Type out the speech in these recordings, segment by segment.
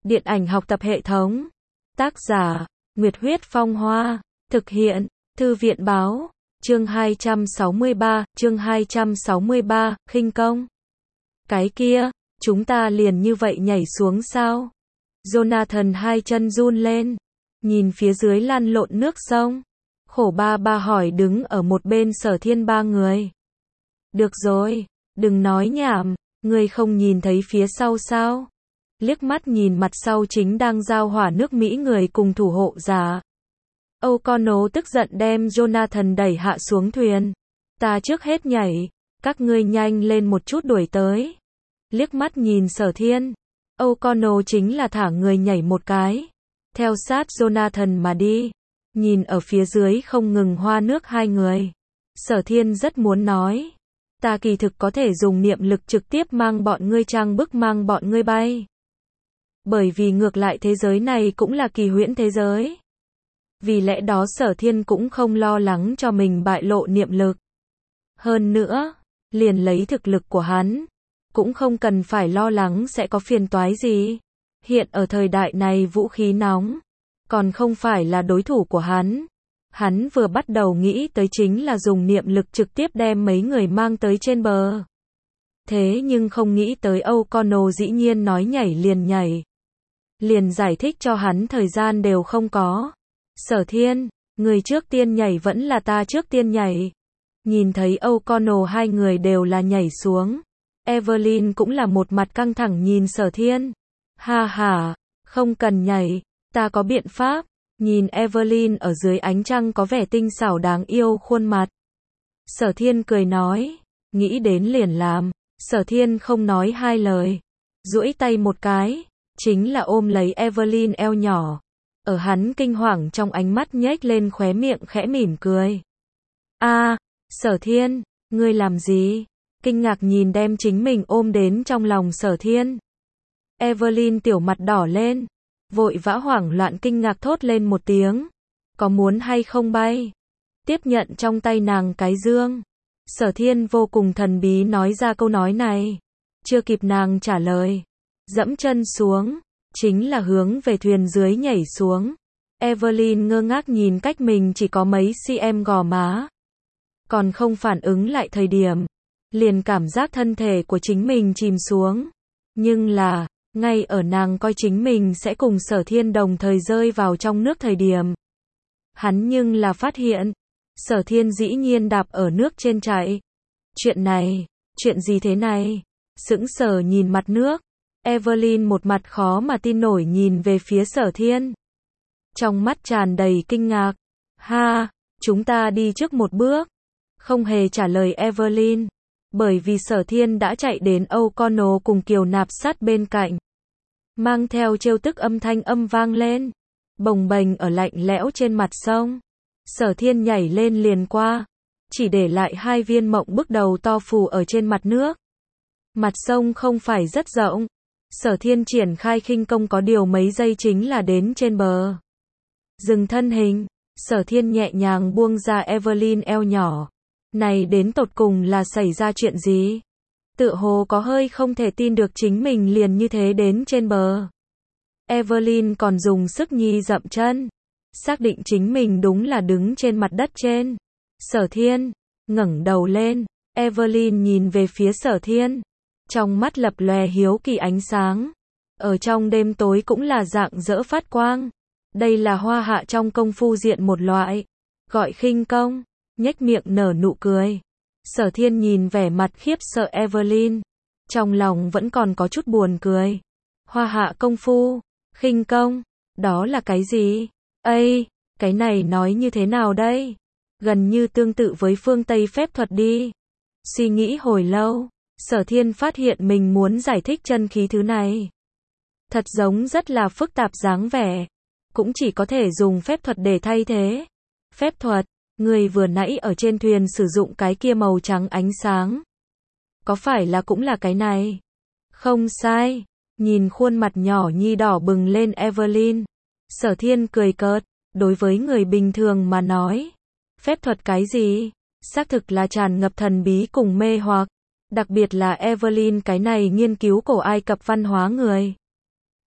Điện ảnh học tập hệ thống. Tác giả, Nguyệt Huyết Phong Hoa. Thực hiện, Thư viện Báo. Chương 263, khinh công. Cái kia, chúng ta liền như vậy nhảy xuống sao? Jonathan hai chân run lên, nhìn phía dưới lăn lộn nước sông. Khổ ba ba hỏi đứng ở một bên Sở Thiên ba người. Được rồi, đừng nói nhảm, ngươi không nhìn thấy phía sau sao? Liếc mắt nhìn mặt sau chính đang giao hỏa nước Mỹ người cùng thủ hộ giả. O'Connell tức giận đem Jonathan đẩy hạ xuống thuyền. Ta trước hết nhảy, các ngươi nhanh lên một chút đuổi tới. Liếc mắt nhìn Sở Thiên, O'Connell chính là thả người nhảy một cái, theo sát Jonathan mà đi. Nhìn ở phía dưới không ngừng hoa nước hai người, Sở Thiên rất muốn nói, ta kỳ thực có thể dùng niệm lực trực tiếp mang bọn ngươi trang bức mang bọn ngươi bay. Bởi vì ngược lại thế giới này cũng là kỳ huyễn thế giới. Vì lẽ đó Sở Thiên cũng không lo lắng cho mình bại lộ niệm lực. Hơn nữa, liền lấy thực lực của hắn, cũng không cần phải lo lắng sẽ có phiền toái gì. Hiện ở thời đại này vũ khí nóng, còn không phải là đối thủ của hắn. Hắn vừa bắt đầu nghĩ tới chính là dùng niệm lực trực tiếp đem mấy người mang tới trên bờ. Thế nhưng không nghĩ tới O'Connell dĩ nhiên nói nhảy liền nhảy. Liền giải thích cho hắn thời gian đều không có. Sở Thiên, người trước tiên nhảy vẫn là ta trước tiên nhảy. Nhìn thấy O'Connell hai người đều là nhảy xuống. Evelyn cũng là một mặt căng thẳng nhìn Sở Thiên. Ha ha, không cần nhảy, ta có biện pháp. Nhìn Evelyn ở dưới ánh trăng có vẻ tinh xảo đáng yêu khuôn mặt. Sở Thiên cười nói, nghĩ đến liền làm. Sở Thiên không nói hai lời, duỗi tay một cái, chính là ôm lấy Evelyn eo nhỏ. Ở hắn kinh hoàng trong ánh mắt nhếch lên khóe miệng khẽ mỉm cười. A, Sở Thiên, ngươi làm gì? Kinh ngạc nhìn đem chính mình ôm đến trong lòng Sở Thiên. Evelyn tiểu mặt đỏ lên, vội vã hoảng loạn kinh ngạc thốt lên một tiếng. Có muốn hay không bay? Tiếp nhận trong tay nàng cái dương. Sở Thiên vô cùng thần bí nói ra câu nói này. Chưa kịp nàng trả lời, dẫm chân xuống, chính là hướng về thuyền dưới nhảy xuống. Evelyn ngơ ngác nhìn cách mình chỉ có mấy cm gò má. Còn không phản ứng lại thời điểm, liền cảm giác thân thể của chính mình chìm xuống. Nhưng là, ngay ở nàng coi chính mình sẽ cùng Sở Thiên đồng thời rơi vào trong nước thời điểm, hắn nhưng là phát hiện, Sở Thiên dĩ nhiên đạp ở nước trên chạy. Chuyện này, chuyện gì thế này? Sững sờ nhìn mặt nước, Evelyn một mặt khó mà tin nổi nhìn về phía Sở Thiên. Trong mắt tràn đầy kinh ngạc. Ha, chúng ta đi trước một bước. Không hề trả lời Evelyn, bởi vì Sở Thiên đã chạy đến O'Connell cùng Kiều Nạp sát bên cạnh. Mang theo trêu tức âm thanh vang lên, bồng bềnh ở lạnh lẽo trên mặt sông. Sở Thiên nhảy lên liền qua, chỉ để lại hai viên mộng bức đầu to phù ở trên mặt nước. Mặt sông không phải rất rộng. Sở Thiên triển khai khinh công có điều mấy giây chính là đến trên bờ. Dừng thân hình, Sở Thiên nhẹ nhàng buông ra Evelyn eo nhỏ. Này đến tột cùng là xảy ra chuyện gì? Tựa hồ có hơi không thể tin được chính mình liền như thế đến trên bờ. Evelyn còn dùng sức nhi dậm chân, xác định chính mình đúng là đứng trên mặt đất trên. Sở Thiên ngẩng đầu lên, Evelyn nhìn về phía Sở Thiên, trong mắt lập lòe hiếu kỳ ánh sáng. Ở trong đêm tối cũng là rạng rỡ phát quang. Đây là hoa hạ trong công phu diện một loại, gọi khinh công. Nhếch miệng nở nụ cười. Sở Thiên nhìn vẻ mặt khiếp sợ Evelyn, trong lòng vẫn còn có chút buồn cười. Hoa hạ công phu, khinh công, đó là cái gì? Ây, cái này nói như thế nào đây? Gần như tương tự với phương Tây phép thuật đi. Suy nghĩ hồi lâu, Sở Thiên phát hiện mình muốn giải thích chân khí thứ này. Thật giống rất là phức tạp dáng vẻ, cũng chỉ có thể dùng phép thuật để thay thế. Phép thuật, người vừa nãy ở trên thuyền sử dụng cái kia màu trắng ánh sáng. Có phải là cũng là cái này? Không sai, nhìn khuôn mặt nhỏ nhi đỏ bừng lên Evelyn. Sở Thiên cười cợt, đối với người bình thường mà nói. Phép thuật cái gì? Xác thực là tràn ngập thần bí cùng mê hoặc. Đặc biệt là Evelyn cái này nghiên cứu cổ Ai Cập văn hóa người.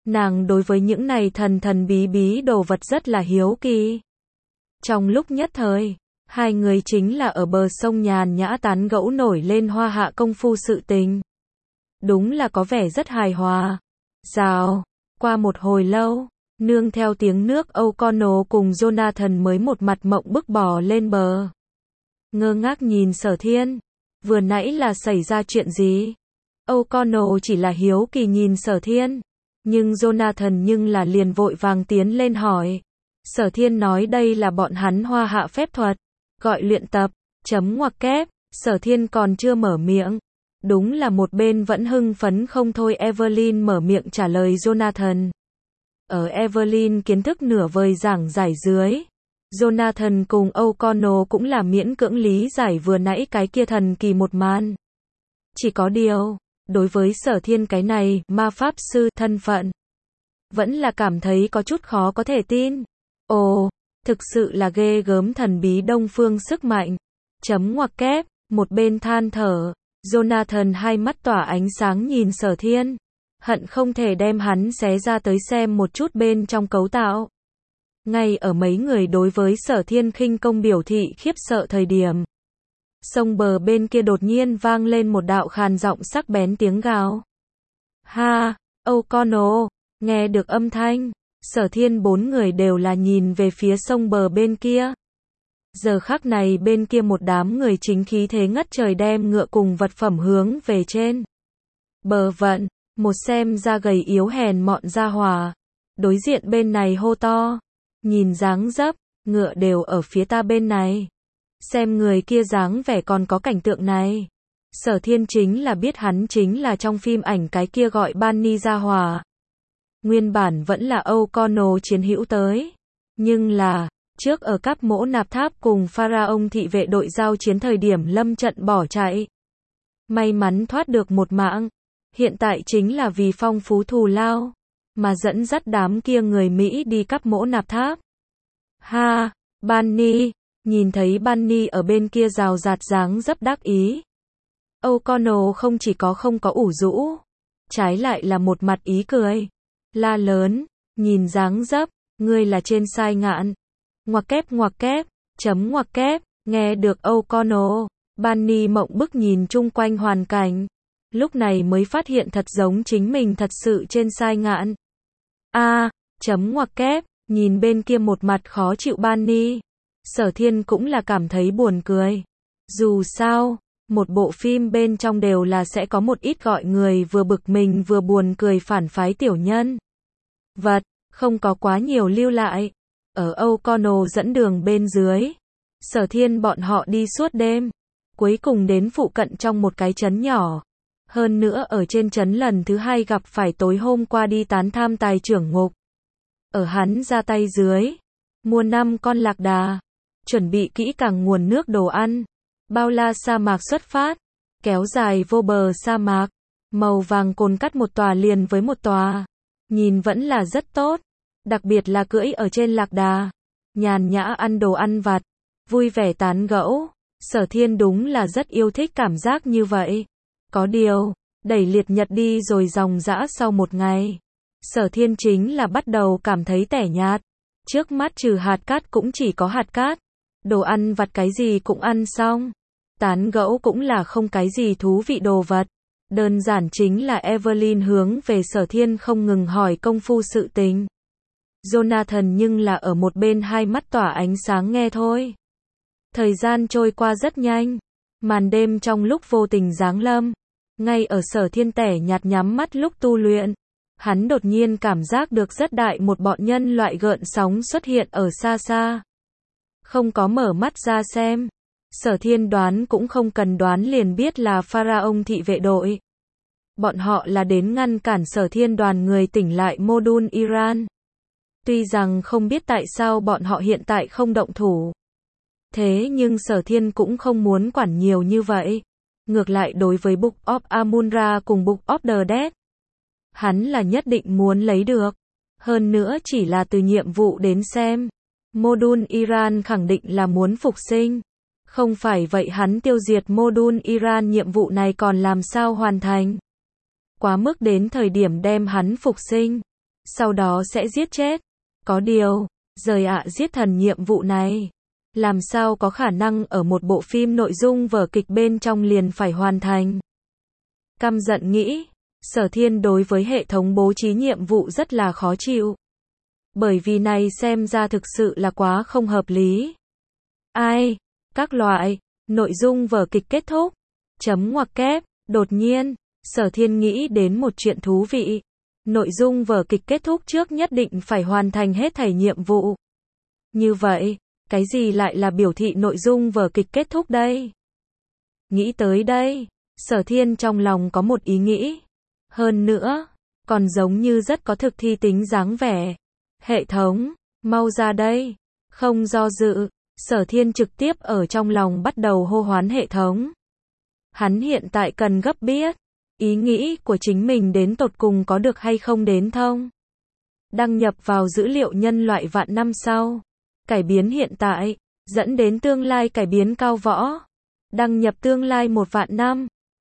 Nàng đối với những này thần thần bí bí đồ vật rất là hiếu kỳ. Trong lúc nhất thời, hai người chính là ở bờ sông nhàn nhã tán gẫu nổi lên hoa hạ công phu sự tình. Đúng là có vẻ rất hài hòa. Rào, qua một hồi lâu, nương theo tiếng nước O'Connell cùng Jonathan mới một mặt mộng bức bò lên bờ. Ngơ ngác nhìn Sở Thiên, vừa nãy là xảy ra chuyện gì? O'Connell chỉ là hiếu kỳ nhìn Sở Thiên, nhưng Jonathan nhưng là liền vội vàng tiến lên hỏi. Sở Thiên nói đây là bọn hắn hoa hạ phép thuật, gọi luyện tập, chấm ngoặc kép, Sở Thiên còn chưa mở miệng. Đúng là một bên vẫn hưng phấn không thôi Evelyn mở miệng trả lời Jonathan. Ở Evelyn kiến thức nửa vời giảng giải dưới, Jonathan cùng O'Connell cũng là miễn cưỡng lý giải vừa nãy cái kia thần kỳ một màn. Chỉ có điều, đối với Sở Thiên cái này, ma pháp sư thân phận, vẫn là cảm thấy có chút khó có thể tin. Ồ, thực sự là ghê gớm thần bí đông phương sức mạnh. Chấm ngoặc kép, một bên than thở, Jonathan hai mắt tỏa ánh sáng nhìn Sở Thiên, hận không thể đem hắn xé ra tới xem một chút bên trong cấu tạo. Ngay ở mấy người đối với Sở Thiên khinh công biểu thị khiếp sợ thời điểm, sông bờ bên kia đột nhiên vang lên một đạo khàn giọng sắc bén tiếng gào. Ha, O'Connell, nghe được âm thanh, Sở Thiên bốn người đều là nhìn về phía sông bờ bên kia. Giờ khắc này bên kia một đám người chính khí thế ngất trời đem ngựa cùng vật phẩm hướng về trên bờ vận, một xem ra gầy yếu hèn mọn ra hỏa. Đối diện bên này hô to, nhìn dáng dấp, ngựa đều ở phía ta bên này. Xem người kia dáng vẻ còn có cảnh tượng này. Sở Thiên chính là biết hắn chính là trong phim ảnh cái kia gọi Bunny ra hỏa. Nguyên bản vẫn là O'Connell chiến hữu tới. Nhưng là, trước ở các mỗ nạp tháp cùng Pharaoh thị vệ đội giao chiến thời điểm lâm trận bỏ chạy. May mắn thoát được một mạng. Hiện tại chính là vì phong phú thù lao, mà dẫn dắt đám kia người Mỹ đi cắp mỗ nạp tháp. Ha, Bunny, nhìn thấy Bunny ở bên kia rào rạt dáng dấp đắc ý. O'Connell không chỉ có không có ủ rũ, trái lại là một mặt ý cười. La lớn, nhìn dáng dấp, ngươi là trên sai ngạn. Ngoặc kép, chấm ngoặc kép, nghe được O'Connell, Bunny mộng bức nhìn chung quanh hoàn cảnh. Lúc này mới phát hiện thật giống chính mình thật sự trên sai ngạn. Chấm ngoặc kép, nhìn bên kia một mặt khó chịu Bunny. Sở Thiên cũng là cảm thấy buồn cười. Dù sao, một bộ phim bên trong đều là sẽ có một ít gọi người vừa bực mình vừa buồn cười phản phái tiểu nhân vật, không có quá nhiều lưu lại. Ở O'Connell dẫn đường bên dưới, Sở Thiên bọn họ đi suốt đêm, cuối cùng đến phụ cận trong một cái trấn nhỏ. Hơn nữa ở trên trấn lần thứ hai gặp phải tối hôm qua đi tán tham tài trưởng ngục. Ở hắn ra tay dưới, mua 5 con lạc đà, chuẩn bị kỹ càng nguồn nước đồ ăn, bao la sa mạc xuất phát, kéo dài vô bờ sa mạc, màu vàng cồn cắt một tòa liền với một tòa, nhìn vẫn là rất tốt, đặc biệt là cưỡi ở trên lạc đà, nhàn nhã ăn đồ ăn vặt, vui vẻ tán gẫu. Sở Thiên đúng là rất yêu thích cảm giác như vậy. Có điều, đẩy liệt nhật đi rồi dòng dã sau một ngày, Sở Thiên chính là bắt đầu cảm thấy tẻ nhạt. Trước mắt trừ hạt cát cũng chỉ có hạt cát, đồ ăn vặt cái gì cũng ăn xong, tán gẫu cũng là không cái gì thú vị đồ vật. Đơn giản chính là Evelyn hướng về Sở Thiên không ngừng hỏi công phu sự tình. Jonathan nhưng là ở một bên hai mắt tỏa ánh sáng nghe thôi. Thời gian trôi qua rất nhanh, màn đêm trong lúc vô tình giáng lâm. Ngay ở Sở Thiên tẻ nhạt nhắm mắt lúc tu luyện, hắn đột nhiên cảm giác được rất đại một bọn nhân loại gợn sóng xuất hiện ở xa xa. Không có mở mắt ra xem, Sở Thiên đoán cũng không cần đoán liền biết là Pharaoh thị vệ đội. Bọn họ là đến ngăn cản Sở Thiên đoàn người tỉnh lại Modul Iran. Tuy rằng không biết tại sao bọn họ hiện tại không động thủ. Thế nhưng Sở Thiên cũng không muốn quản nhiều như vậy. Ngược lại đối với Book of Amun-Ra cùng Book of the Dead, hắn là nhất định muốn lấy được. Hơn nữa chỉ là từ nhiệm vụ đến xem, Modul Iran khẳng định là muốn phục sinh. Không phải vậy hắn tiêu diệt Modul Iran nhiệm vụ này còn làm sao hoàn thành. Quá mức đến thời điểm đem hắn phục sinh. sau đó sẽ giết chết. Có điều, giời ạ, giết thần nhiệm vụ này, làm sao có khả năng ở một bộ phim nội dung vở kịch bên trong liền phải hoàn thành. Căm giận nghĩ, Sở Thiên đối với hệ thống bố trí nhiệm vụ rất là khó chịu. Bởi vì này xem ra thực sự là quá không hợp lý. Ai? Các loại, nội dung vở kịch kết thúc. Chấm ngoặc kép, đột nhiên, Sở Thiên nghĩ đến một chuyện thú vị. Nội dung vở kịch kết thúc trước nhất định phải hoàn thành hết thảy nhiệm vụ. Như vậy, cái gì lại là biểu thị nội dung vở kịch kết thúc đây? Nghĩ tới đây, Sở Thiên trong lòng có một ý nghĩ. Hơn nữa, còn giống như rất có thực thi tính dáng vẻ. Hệ thống, mau ra đây. Không do dự, Sở Thiên trực tiếp ở trong lòng bắt đầu hô hoán hệ thống. Hắn hiện tại cần gấp biết, ý nghĩ của chính mình đến tột cùng có được hay không đến thông. Đăng nhập vào dữ liệu nhân loại vạn năm sau. Cải biến hiện tại, dẫn đến tương lai cải biến cao võ. Đăng nhập tương lai 1 vạn năm.